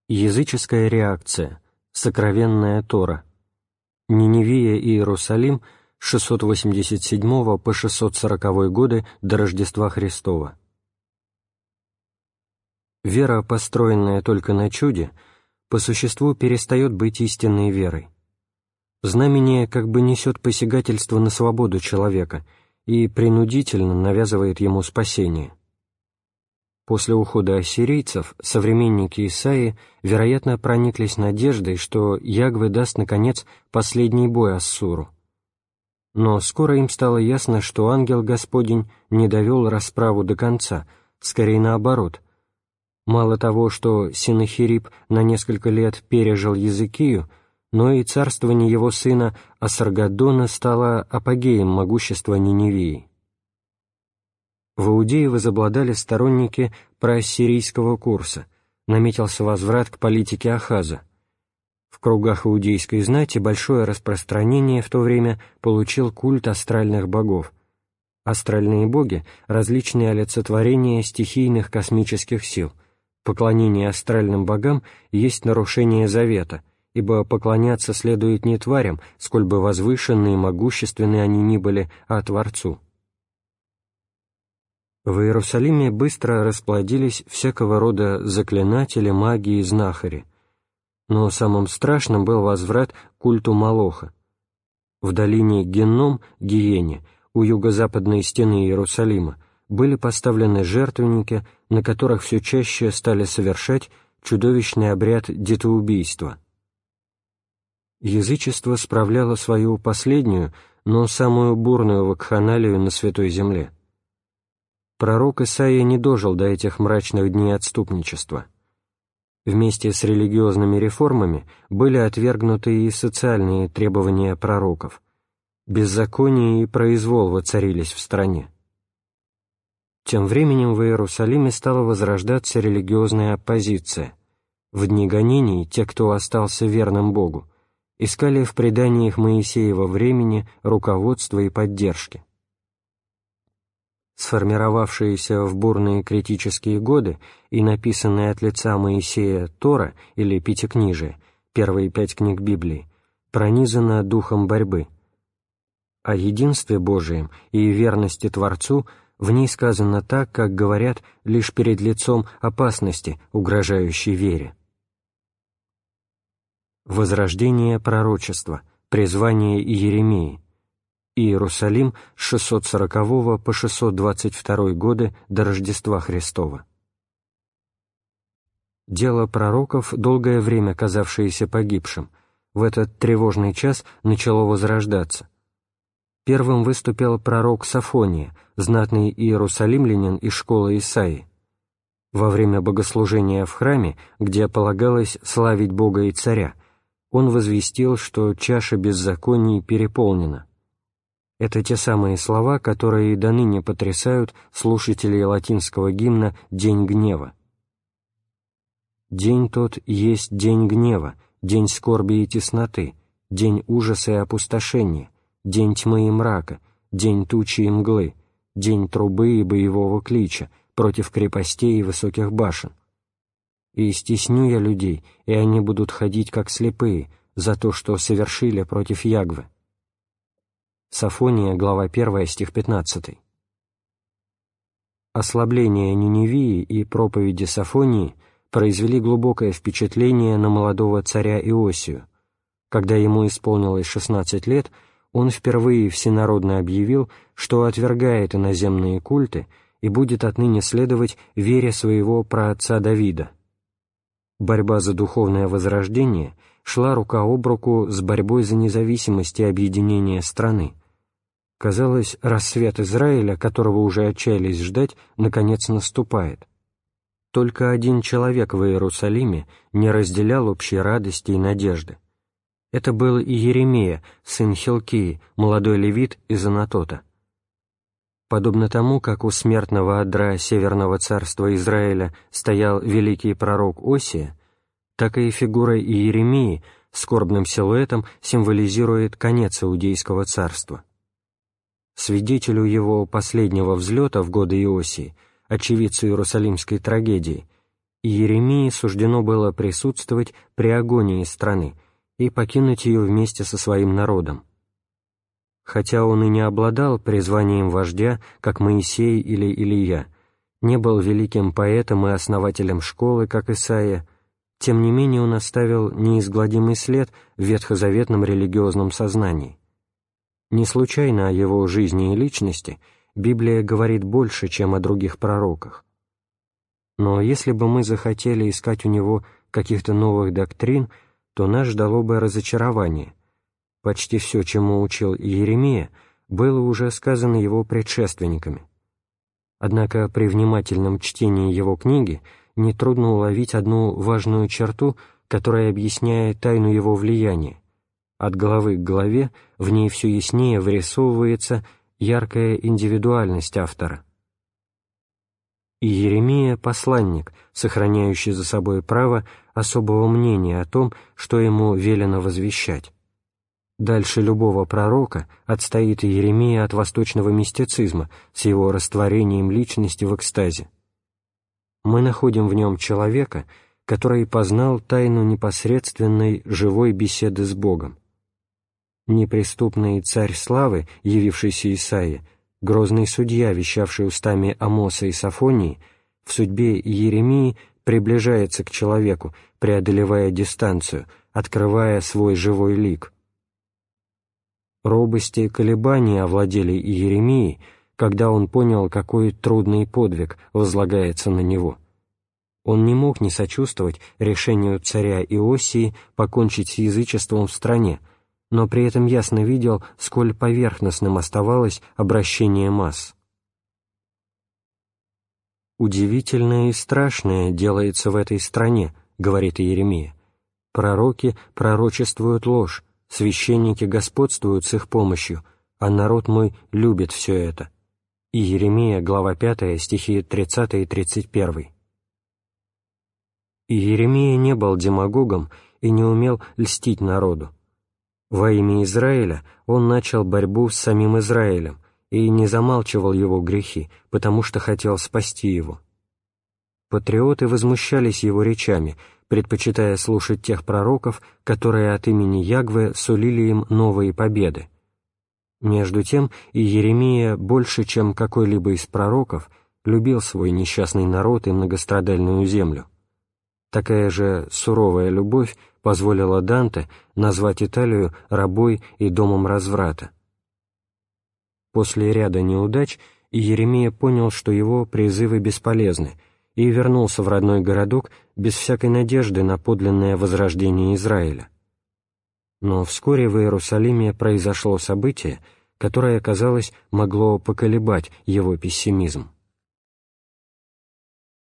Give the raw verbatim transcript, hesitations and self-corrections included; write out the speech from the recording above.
Языческая реакция. Сокровенная Тора. Ниневия и Иерусалим с шестьсот восемьдесят седьмого по шестьсот сороковой годы до Рождества Христова. Вера, построенная только на чуде, по существу перестает быть истинной верой. Знамение как бы несет посягательство на свободу человека и принудительно навязывает ему спасение. После ухода ассирийцев современники Исаии, вероятно, прониклись надеждой, что Ягве даст, наконец, последний бой Ассуру. Но скоро им стало ясно, что ангел Господень не довел расправу до конца, скорее наоборот. Мало того, что Синахириб на несколько лет пережил Языкию, но и царствование его сына Асаргаддона стало апогеем могущества Ниневии. В Иудее возобладали сторонники проассирийского курса, наметился возврат к политике Ахаза. В кругах иудейской знати большое распространение в то время получил культ астральных богов. Астральные боги — различные олицетворения стихийных космических сил. Поклонение астральным богам есть нарушение завета, ибо поклоняться следует не тварям, сколь бы возвышенны и могущественны они ни были, а Творцу. В Иерусалиме быстро расплодились всякого рода заклинатели, маги и знахари, но самым страшным был возврат к культу Молоха. В долине Гинном, Гиене, у юго-западной стены Иерусалима, были поставлены жертвенники, на которых все чаще стали совершать чудовищный обряд детоубийства. Язычество справляло свою последнюю, но самую бурную вакханалию на Святой Земле. Пророк Исаия не дожил до этих мрачных дней отступничества. Вместе с религиозными реформами были отвергнуты и социальные требования пророков. Беззаконие и произвол воцарились в стране. Тем временем в Иерусалиме стала возрождаться религиозная оппозиция. В дни гонений те, кто остался верным Богу, искали в преданиях Моисеева времени руководства и поддержки. Сформировавшаяся в бурные критические годы и написанная от лица Моисея Тора или Пятикнижие, первые пять книг Библии, пронизана духом борьбы. О единстве Божием и верности Творцу в ней сказано так, как говорят лишь перед лицом опасности, угрожающей вере. Возрождение пророчества, призвание Иеремии. Иерусалим с шестьсот сорокового по шестьсот двадцать второй годы до Рождества Христова. Дело пророков, долгое время казавшееся погибшим, в этот тревожный час начало возрождаться. Первым выступил пророк Софония, знатный иерусалимлянин из школы Исаии. Во время богослужения в храме, где полагалось славить Бога и Царя, он возвестил, что чаша беззаконий переполнена. Это те самые слова, которые и доныне потрясают слушателей латинского гимна «День гнева». «День тот есть день гнева, день скорби и тесноты, день ужаса и опустошения, день тьмы и мрака, день тучи и мглы, день трубы и боевого клича против крепостей и высоких башен. И стесню я людей, и они будут ходить как слепые за то, что совершили против Ягвы». Софония, глава первая, стих пятнадцатый. Ослабление Ниневии и проповеди Софонии произвели глубокое впечатление на молодого царя Иосию. Когда ему исполнилось шестнадцать лет, он впервые всенародно объявил, что отвергает иноземные культы и будет отныне следовать вере своего праотца Давида. Борьба за духовное возрождение шла рука об руку с борьбой за независимость и объединение страны. Казалось, рассвет Израиля, которого уже отчаялись ждать, наконец наступает. Только один человек в Иерусалиме не разделял общей радости и надежды. Это был Иеремия, сын Хилкии, молодой левит из Анатота. Подобно тому, как у смертного одра Северного царства Израиля стоял великий пророк Осия, так и фигура Иеремии скорбным силуэтом символизирует конец Иудейского царства. Свидетелю его последнего взлета в годы Иосии, очевидцу Иерусалимской трагедии, Иеремии суждено было присутствовать при агонии страны и покинуть ее вместе со своим народом. Хотя он и не обладал призванием вождя, как Моисей или Илия, не был великим поэтом и основателем школы, как Исаия, тем не менее он оставил неизгладимый след в ветхозаветном религиозном сознании. Не случайно о его жизни и личности Библия говорит больше, чем о других пророках. Но если бы мы захотели искать у него каких-то новых доктрин, то нас ждало бы разочарование. Почти все, чему учил Иеремия, было уже сказано его предшественниками. Однако при внимательном чтении его книги нетрудно уловить одну важную черту, которая объясняет тайну его влияния. От главы к главе в ней все яснее вырисовывается яркая индивидуальность автора. Иеремия — посланник, сохраняющий за собой право особого мнения о том, что ему велено возвещать. Дальше любого пророка отстоит Иеремия от восточного мистицизма с его растворением личности в экстазе. Мы находим в нем человека, который познал тайну непосредственной живой беседы с Богом. Неприступный царь славы, явившийся Исаии, грозный судья, вещавший устами Амоса и Софонии, в судьбе Иеремии приближается к человеку, преодолевая дистанцию, открывая свой живой лик. Робости и колебания овладели Иеремией, когда он понял, какой трудный подвиг возлагается на него. Он не мог не сочувствовать решению царя Иосии покончить с язычеством в стране, но при этом ясно видел, сколь поверхностным оставалось обращение масс. «Удивительное и страшное делается в этой стране», — говорит Иеремия. «Пророки пророчествуют ложь, священники господствуют с их помощью, а народ мой любит все это». Иеремия, глава пятая, стихи тридцатый и тридцать первый. Иеремия не был демагогом и не умел льстить народу. Во имя Израиля он начал борьбу с самим Израилем и не замалчивал его грехи, потому что хотел спасти его. Патриоты возмущались его речами, предпочитая слушать тех пророков, которые от имени Ягве сулили им новые победы. Между тем Иеремия больше, чем какой-либо из пророков, любил свой несчастный народ и многострадальную землю. Такая же суровая любовь позволила Данте назвать Италию рабой и домом разврата. После ряда неудач Иеремия понял, что его призывы бесполезны, и вернулся в родной городок без всякой надежды на подлинное возрождение Израиля. Но вскоре в Иерусалиме произошло событие, которое, казалось, могло поколебать его пессимизм.